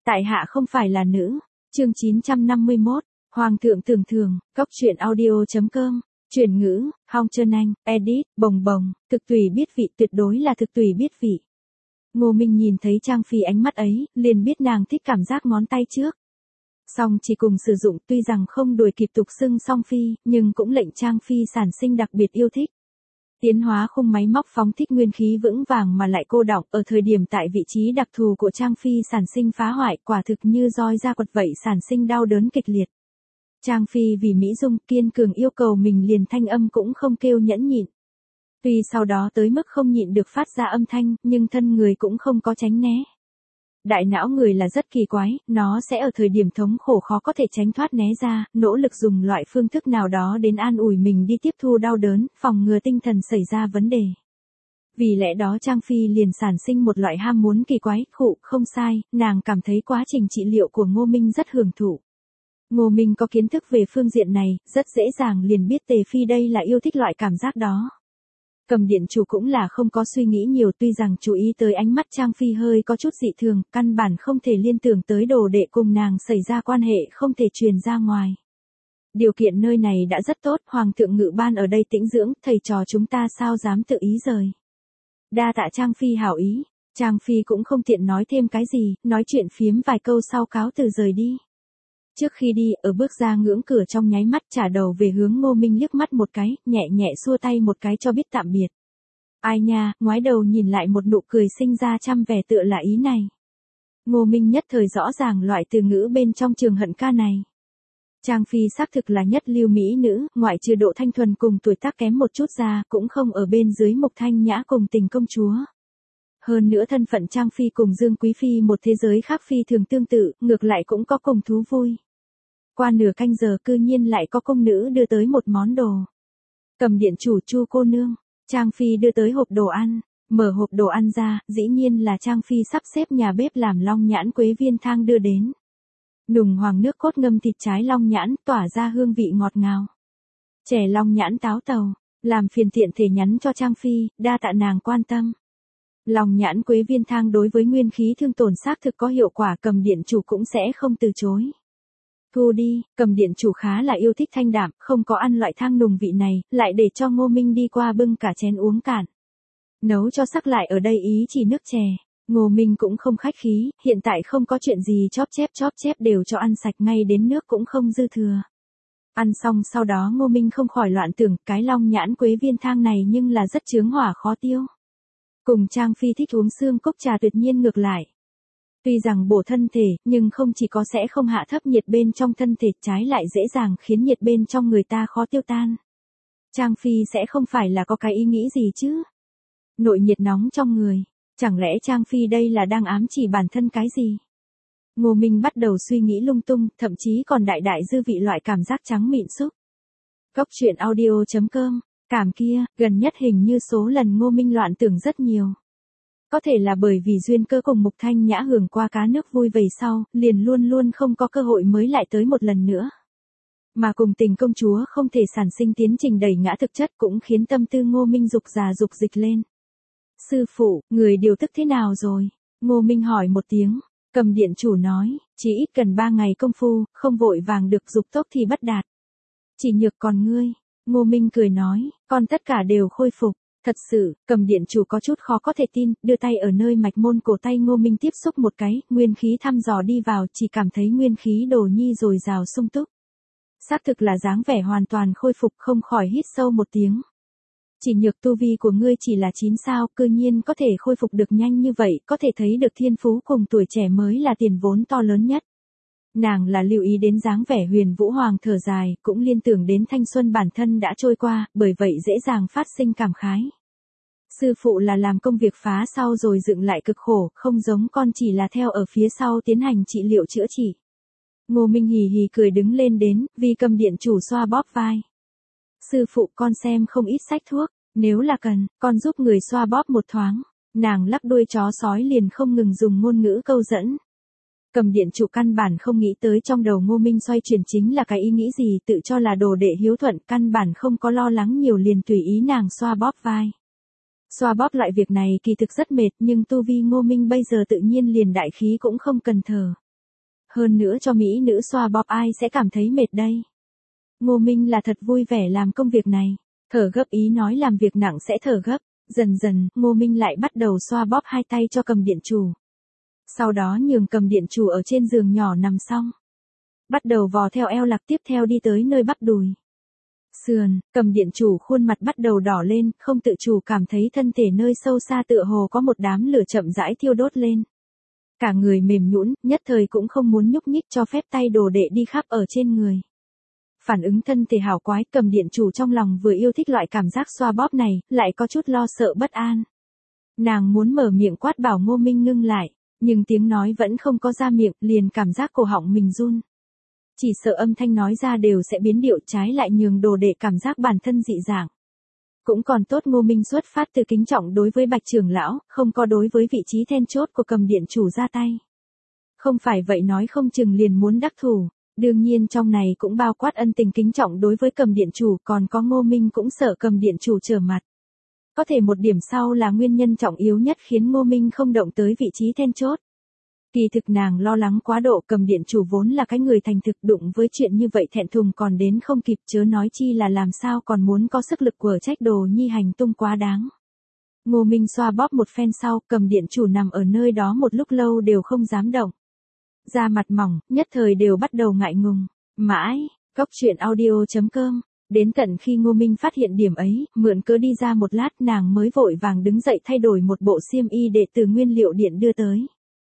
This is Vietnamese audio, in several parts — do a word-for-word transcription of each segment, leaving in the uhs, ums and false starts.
Tại hạ không phải là nữ. Chương chín trăm năm mươi mốt. Hoàng thượng thường thường, cốc truyện audio.com. Chuyển ngữ, Hong Trân Anh, edit, bồng bồng, thực tùy biết vị, tuyệt đối là thực tùy biết vị. Ngô Minh nhìn thấy Trang Phi ánh mắt ấy, liền biết nàng thích cảm giác ngón tay trước. Song chỉ cùng sử dụng, tuy rằng không đuổi kịp tục xưng song phi, nhưng cũng lệnh Trang Phi sản sinh đặc biệt yêu thích. Tiến hóa khung máy móc phóng thích nguyên khí vững vàng mà lại cô đọng, ở thời điểm tại vị trí đặc thù của Trang Phi sản sinh phá hoại, quả thực như roi ra quật vậy, sản sinh đau đớn kịch liệt. Trang Phi vì mỹ dung kiên cường yêu cầu mình liền thanh âm cũng không kêu nhẫn nhịn. Tuy sau đó tới mức không nhịn được phát ra âm thanh, nhưng thân người cũng không có tránh né. Đại não người là rất kỳ quái, nó sẽ ở thời điểm thống khổ khó có thể tránh thoát né ra, nỗ lực dùng loại phương thức nào đó đến an ủi mình đi tiếp thu đau đớn, phòng ngừa tinh thần xảy ra vấn đề. Vì lẽ đó Trang Phi liền sản sinh một loại ham muốn kỳ quái, khụ, không sai, nàng cảm thấy quá trình trị liệu của Ngô Minh rất hưởng thụ. Ngô Minh có kiến thức về phương diện này, rất dễ dàng liền biết Tề Phi đây là yêu thích loại cảm giác đó. Cầm điện chủ cũng là không có suy nghĩ nhiều, tuy rằng chú ý tới ánh mắt Trang Phi hơi có chút dị thường, căn bản không thể liên tưởng tới đồ đệ cùng nàng xảy ra quan hệ không thể truyền ra ngoài. Điều kiện nơi này đã rất tốt, Hoàng thượng ngự ban ở đây tĩnh dưỡng, thầy trò chúng ta sao dám tự ý rời. Đa tạ Trang Phi hảo ý, Trang Phi cũng không tiện nói thêm cái gì, nói chuyện phiếm vài câu sau cáo từ rời đi. Trước khi đi, ở bước ra ngưỡng cửa trong nháy mắt trả đầu về hướng Ngô Minh liếc mắt một cái, nhẹ nhẹ xua tay một cái cho biết tạm biệt. Ai nha, ngoái đầu nhìn lại một nụ cười sinh ra trăm vẻ tựa là ý này. Ngô Minh nhất thời rõ ràng loại từ ngữ bên trong trường hận ca này. Trang Phi xác thực là nhất lưu mỹ nữ, ngoại trừ độ thanh thuần cùng tuổi tác kém một chút ra, cũng không ở bên dưới Mục Thanh Nhã cùng Tình công chúa. Hơn nữa thân phận Trang Phi cùng Dương Quý Phi một thế giới khác phi thường tương tự, ngược lại cũng có cùng thú vui. Qua nửa canh giờ cư nhiên lại có công nữ đưa tới một món đồ. Cầm điện chủ Chu cô nương, Trang Phi đưa tới hộp đồ ăn, mở hộp đồ ăn ra, dĩ nhiên là Trang Phi sắp xếp nhà bếp làm long nhãn quế viên thang đưa đến. Nùng hoàng nước cốt ngâm thịt trái long nhãn tỏa ra hương vị ngọt ngào. Chè long nhãn táo tàu, làm phiền tiện thể nhắn cho Trang Phi, đa tạ nàng quan tâm. Long nhãn quế viên thang đối với nguyên khí thương tổn xác thực có hiệu quả, cầm điện chủ cũng sẽ không từ chối. Thu đi, cầm điện chủ khá là yêu thích thanh đạm, không có ăn loại thang nùng vị này, lại để cho Ngô Minh đi qua bưng cả chén uống cạn. Nấu cho sắc lại ở đây ý chỉ nước chè. Ngô Minh cũng không khách khí, hiện tại không có chuyện gì chóp chép chóp chép đều cho ăn sạch, ngay đến nước cũng không dư thừa. Ăn xong sau đó Ngô Minh không khỏi loạn tưởng, cái long nhãn quế viên thang này nhưng là rất chướng hỏa khó tiêu. Cùng Trang Phi thích uống xương cốc trà tuyệt nhiên ngược lại. Tuy rằng bổ thân thể, nhưng không chỉ có sẽ không hạ thấp nhiệt bên trong thân thể, trái lại dễ dàng khiến nhiệt bên trong người ta khó tiêu tan. Trang Phi sẽ không phải là có cái ý nghĩ gì chứ? Nội nhiệt nóng trong người, chẳng lẽ Trang Phi đây là đang ám chỉ bản thân cái gì? Ngô Minh bắt đầu suy nghĩ lung tung, thậm chí còn đại đại dư vị loại cảm giác trắng mịn xúc. Cốc truyện audio.com. Cảm kia, gần nhất hình như số lần Ngô Minh loạn tưởng rất nhiều. Có thể là bởi vì duyên cơ cùng Mục Thanh Nhã hưởng qua cá nước vui về sau, liền luôn luôn không có cơ hội mới lại tới một lần nữa. Mà cùng Tình công chúa không thể sản sinh tiến trình đẩy ngã thực chất cũng khiến tâm tư Ngô Minh dục già dục dịch lên. Sư phụ, người điều tức thế nào rồi? Ngô Minh hỏi một tiếng, cầm điện chủ nói, chỉ ít cần ba ngày công phu, không vội vàng được, dục tốc thì bất đạt. Chỉ nhược còn ngươi. Ngô Minh cười nói, còn tất cả đều khôi phục. Thật sự, cầm điện chủ có chút khó có thể tin, đưa tay ở nơi mạch môn cổ tay Ngô Minh tiếp xúc một cái, nguyên khí thăm dò đi vào, chỉ cảm thấy nguyên khí đồ nhi dồi dào sung túc. Xác thực là dáng vẻ hoàn toàn khôi phục, không khỏi hít sâu một tiếng. Chỉ nhược tu vi của ngươi chỉ là chín sao, cư nhiên có thể khôi phục được nhanh như vậy, có thể thấy được thiên phú cùng tuổi trẻ mới là tiền vốn to lớn nhất. Nàng là lưu ý đến dáng vẻ Huyền Vũ Hoàng thở dài, cũng liên tưởng đến thanh xuân bản thân đã trôi qua, bởi vậy dễ dàng phát sinh cảm khái. Sư phụ là làm công việc phá sau rồi dựng lại cực khổ, không giống con chỉ là theo ở phía sau tiến hành trị liệu chữa trị. Ngô Minh hì hì cười đứng lên đến, vì cầm điện chủ xoa bóp vai. Sư phụ con xem không ít sách thuốc, nếu là cần, con giúp người xoa bóp một thoáng. Nàng lắc đuôi chó sói liền không ngừng dùng ngôn ngữ câu dẫn. Cầm điện chủ căn bản không nghĩ tới trong đầu Ngô Minh xoay chuyển chính là cái ý nghĩ gì, tự cho là đồ đệ hiếu thuận, căn bản không có lo lắng nhiều, liền tùy ý nàng xoa bóp vai. Xoa bóp loại việc này kỳ thực rất mệt, nhưng tu vi Ngô Minh bây giờ tự nhiên liền đại khí cũng không cần thở. hơn nữa cho mỹ nữ xoa bóp ai sẽ cảm thấy mệt đây. Ngô Minh là thật vui vẻ làm công việc này, thở gấp ý nói làm việc nặng sẽ thở gấp, dần dần, Ngô Minh lại bắt đầu xoa bóp hai tay cho Cầm điện chủ. Sau đó nhường Cầm điện chủ ở trên giường nhỏ nằm xong. Bắt đầu vò theo eo lạc tiếp theo đi tới nơi bắp đùi. Sườn, Cầm điện chủ khuôn mặt bắt đầu đỏ lên, không tự chủ cảm thấy thân thể nơi sâu xa tựa hồ có một đám lửa chậm rãi thiêu đốt lên. Cả người mềm nhũn, nhất thời cũng không muốn nhúc nhích cho phép tay đồ đệ đi khắp ở trên người. Phản ứng thân thể hảo quái, Cầm điện chủ trong lòng vừa yêu thích loại cảm giác xoa bóp này, lại có chút lo sợ bất an. Nàng muốn mở miệng quát bảo Ngô Minh ngưng lại, nhưng tiếng nói vẫn không có ra miệng, liền cảm giác cổ họng mình run. Chỉ sợ âm thanh nói ra đều sẽ biến điệu, trái lại nhường đồ đệ cảm giác bản thân dị dạng. Cũng còn tốt Ngô Minh xuất phát từ kính trọng đối với Bạch trưởng lão, không có đối với vị trí then chốt của Cầm điện chủ ra tay. Không phải vậy nói không chừng liền muốn đắc thủ, đương nhiên trong này cũng bao quát ân tình kính trọng đối với Cầm điện chủ, còn có Ngô Minh cũng sợ Cầm điện chủ trở mặt. Có thể một điểm sau là nguyên nhân trọng yếu nhất khiến Ngô Minh không động tới vị trí then chốt. Kỳ thực nàng lo lắng quá độ, Cầm điện chủ vốn là cái người thành thực, đụng với chuyện như vậy thẹn thùng còn đến không kịp, chớ nói chi là làm sao còn muốn có sức lực của trách đồ nhi hành tung quá đáng. Ngô Minh xoa bóp một phen sau, Cầm điện chủ nằm ở nơi đó một lúc lâu đều không dám động. Da mặt mỏng, nhất thời đều bắt đầu ngại ngùng. Mãi, Cốc Truyện Audio chấm com. Đến tận khi Ngô Minh phát hiện điểm ấy, mượn cớ đi ra một lát nàng mới vội vàng đứng dậy thay đổi một bộ xiêm y để từ nguyên liệu điện đưa tới.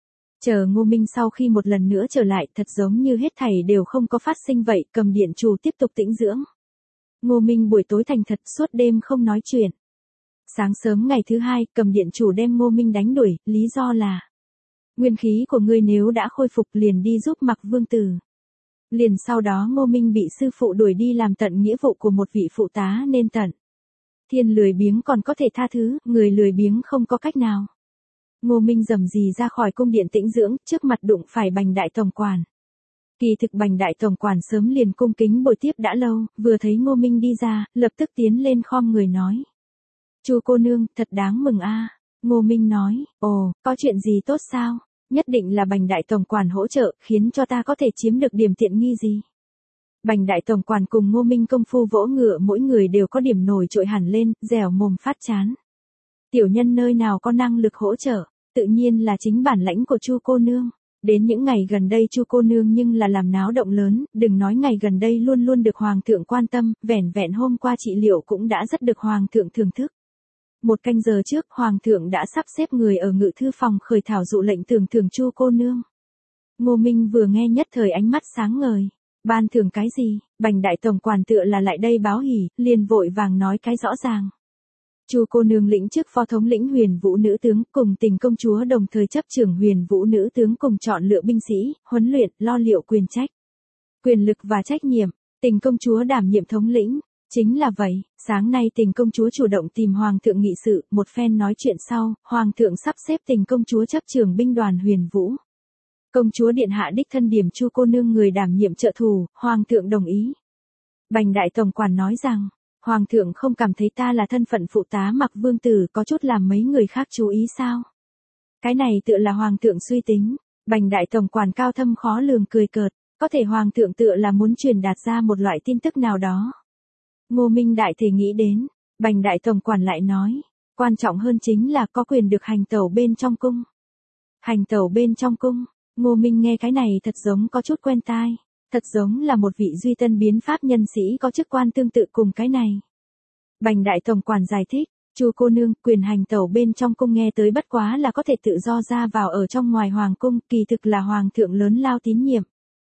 Chờ Ngô Minh sau khi một lần nữa trở lại, thật giống như hết thảy đều không có phát sinh vậy, Cầm điện chủ tiếp tục tĩnh dưỡng. Ngô Minh buổi tối thành thật suốt đêm không nói chuyện. Sáng sớm ngày thứ hai, Cầm điện chủ đem Ngô Minh đánh đuổi, lý do là: nguyên khí của ngươi nếu đã khôi phục liền đi giúp Mặc Vương Tử. Liền sau đó Ngô Minh bị sư phụ đuổi đi làm tận nghĩa vụ của một vị phụ tá nên tận. Thiên lười biếng còn có thể tha thứ, người lười biếng không có cách nào. Ngô Minh rầm rì ra khỏi cung điện tĩnh dưỡng, trước mặt đụng phải Bành đại tổng quản. Kỳ thực Bành đại tổng quản sớm liền cung kính bồi tiếp đã lâu, vừa thấy Ngô Minh đi ra, lập tức tiến lên khom người nói: "Chu cô nương, thật đáng mừng a." Ngô Minh nói: "Ồ, có chuyện gì tốt sao? Nhất định là Bành đại tổng quản hỗ trợ, khiến cho ta có thể chiếm được điểm tiện nghi gì?" Bành đại tổng quản cùng Ngô Minh công phu vỗ ngựa mỗi người đều có điểm nổi trội hẳn lên, dẻo mồm phát chán. Tiểu nhân nơi nào có năng lực hỗ trợ, tự nhiên là chính bản lãnh của Chu cô nương. Đến những ngày gần đây Chu cô nương nhưng là làm náo động lớn, đừng nói ngày gần đây luôn luôn được hoàng thượng quan tâm, vẻn vẹn hôm qua trị liệu cũng đã rất được hoàng thượng thưởng thức. Một canh giờ trước, hoàng thượng đã sắp xếp người ở ngự thư phòng khởi thảo dụ lệnh tưởng thưởng Chu cô nương. Ngô Minh vừa nghe nhất thời ánh mắt sáng ngời. Ban thưởng cái gì? Bành đại tổng quản tựa là lại đây báo hỉ, liền vội vàng nói cái rõ ràng. Chu cô nương lĩnh chức phó thống lĩnh Huyền Vũ nữ tướng, cùng Tình công chúa đồng thời chấp trưởng Huyền Vũ nữ tướng cùng chọn lựa binh sĩ, huấn luyện, lo liệu quyền trách, quyền lực và trách nhiệm. Tình công chúa đảm nhiệm thống lĩnh. Chính là vậy, sáng nay Tình công chúa chủ động tìm hoàng thượng nghị sự, một phen nói chuyện sau, hoàng thượng sắp xếp Tình công chúa chấp trưởng binh đoàn Huyền Vũ. Công chúa điện hạ đích thân điểm Chu cô nương người đảm nhiệm trợ thủ, hoàng thượng đồng ý. Bành đại tổng quản nói rằng, hoàng thượng không cảm thấy ta là thân phận phụ tá Mặc Vương Tử có chút làm mấy người khác chú ý sao? Cái này tựa là hoàng thượng suy tính. Bành đại tổng quản cao thâm khó lường cười cợt, có thể hoàng thượng tựa là muốn truyền đạt ra một loại tin tức nào đó. Ngô Minh đại thể nghĩ đến, Bành đại tổng quản lại nói, quan trọng hơn chính là có quyền được hành tẩu bên trong cung. Hành tẩu bên trong cung, Ngô Minh nghe cái này thật giống có chút quen tai, thật giống là một vị duy tân biến pháp nhân sĩ có chức quan tương tự cùng cái này. Bành đại tổng quản giải thích, Chu cô nương, quyền hành tẩu bên trong cung nghe tới bất quá là có thể tự do ra vào ở trong ngoài hoàng cung, kỳ thực là hoàng thượng lớn lao tín nhiệm.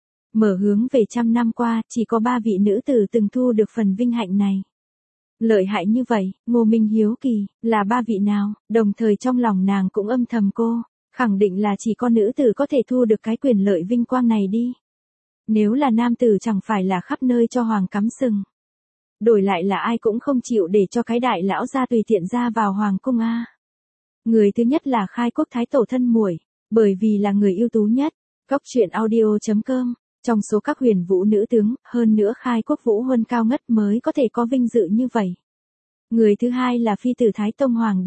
Mở hướng về trăm năm qua, chỉ có ba vị nữ tử từng thu được phần vinh hạnh này. Lợi hại như vậy, Ngô Minh hiếu kỳ, là ba vị nào, đồng thời trong lòng nàng cũng âm thầm cô, khẳng định là chỉ có nữ tử có thể thu được cái quyền lợi vinh quang này đi. Nếu là nam tử chẳng phải là khắp nơi cho hoàng cắm sừng. Đổi lại là ai cũng không chịu để cho cái đại lão ra tùy tiện ra vào hoàng cung a. Người thứ nhất là Khai Quốc Thái Tổ thân muội, bởi vì là người ưu tú nhất. Cốc Truyện Audio chấm com. Trong số các Huyền Vũ nữ tướng, hơn nữa Khai Quốc Vũ huân cao ngất mới có thể có vinh dự như vậy. Người thứ hai là phi tử Thái Tông Hoàng đế.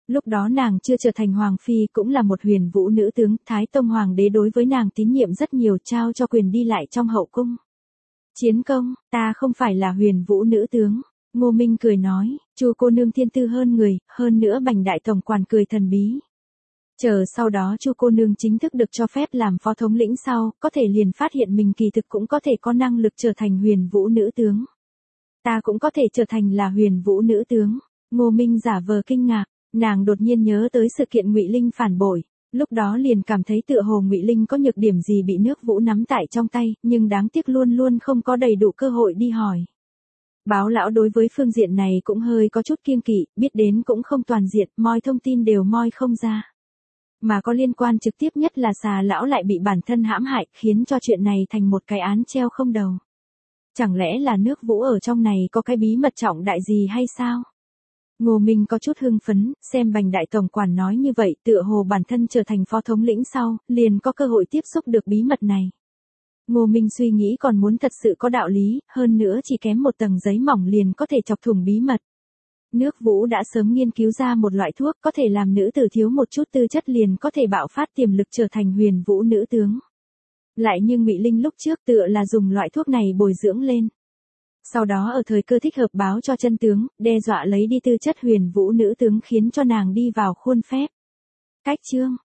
Lúc đó nàng chưa trở thành hoàng phi cũng là một huyền vũ nữ tướng, Thái Tông hoàng đế đối với nàng tín nhiệm rất nhiều, trao cho quyền đi lại trong hậu cung. Chiến công, ta không phải là huyền vũ nữ tướng. Ngô Minh cười nói, Chu cô nương thiên tư hơn người, hơn nữa Bành đại tổng quản cười thần bí. Chờ sau đó Chu cô nương chính thức được cho phép làm phó thống lĩnh sau, có thể liền phát hiện mình kỳ thực cũng có thể có năng lực trở thành huyền vũ nữ tướng. Ta cũng có thể trở thành là huyền vũ nữ tướng. Ngô Minh giả vờ kinh ngạc, nàng đột nhiên nhớ tới sự kiện Ngụy Linh phản bội, lúc đó liền cảm thấy tựa hồ Ngụy Linh có nhược điểm gì bị nước Vũ nắm tại trong tay, nhưng đáng tiếc luôn luôn không có đầy đủ cơ hội đi hỏi. Báo lão đối với phương diện này cũng hơi có chút kiêng kỵ, biết đến cũng không toàn diện, moi thông tin đều moi không ra. Mà có liên quan trực tiếp nhất là Xà lão lại bị bản thân hãm hại, khiến cho chuyện này thành một cái án treo không đầu. Chẳng lẽ là nước Vũ ở trong này có cái bí mật trọng đại gì hay sao? Ngô Minh có chút hưng phấn, xem Bành đại tổng quản nói như vậy, tựa hồ bản thân trở thành phó thống lĩnh sau, liền có cơ hội tiếp xúc được bí mật này. Ngô Minh suy nghĩ còn muốn thật sự có đạo lý, hơn nữa chỉ kém một tầng giấy mỏng liền có thể chọc thủng bí mật. Nước Vũ đã sớm nghiên cứu ra một loại thuốc có thể làm nữ tử thiếu một chút tư chất liền có thể bạo phát tiềm lực trở thành huyền vũ nữ tướng. Lại như Ngụy Linh lúc trước tựa là dùng loại thuốc này bồi dưỡng lên. Sau đó ở thời cơ thích hợp báo cho chân tướng, đe dọa lấy đi tư chất huyền vũ nữ tướng khiến cho nàng đi vào khuôn phép. Cách chương,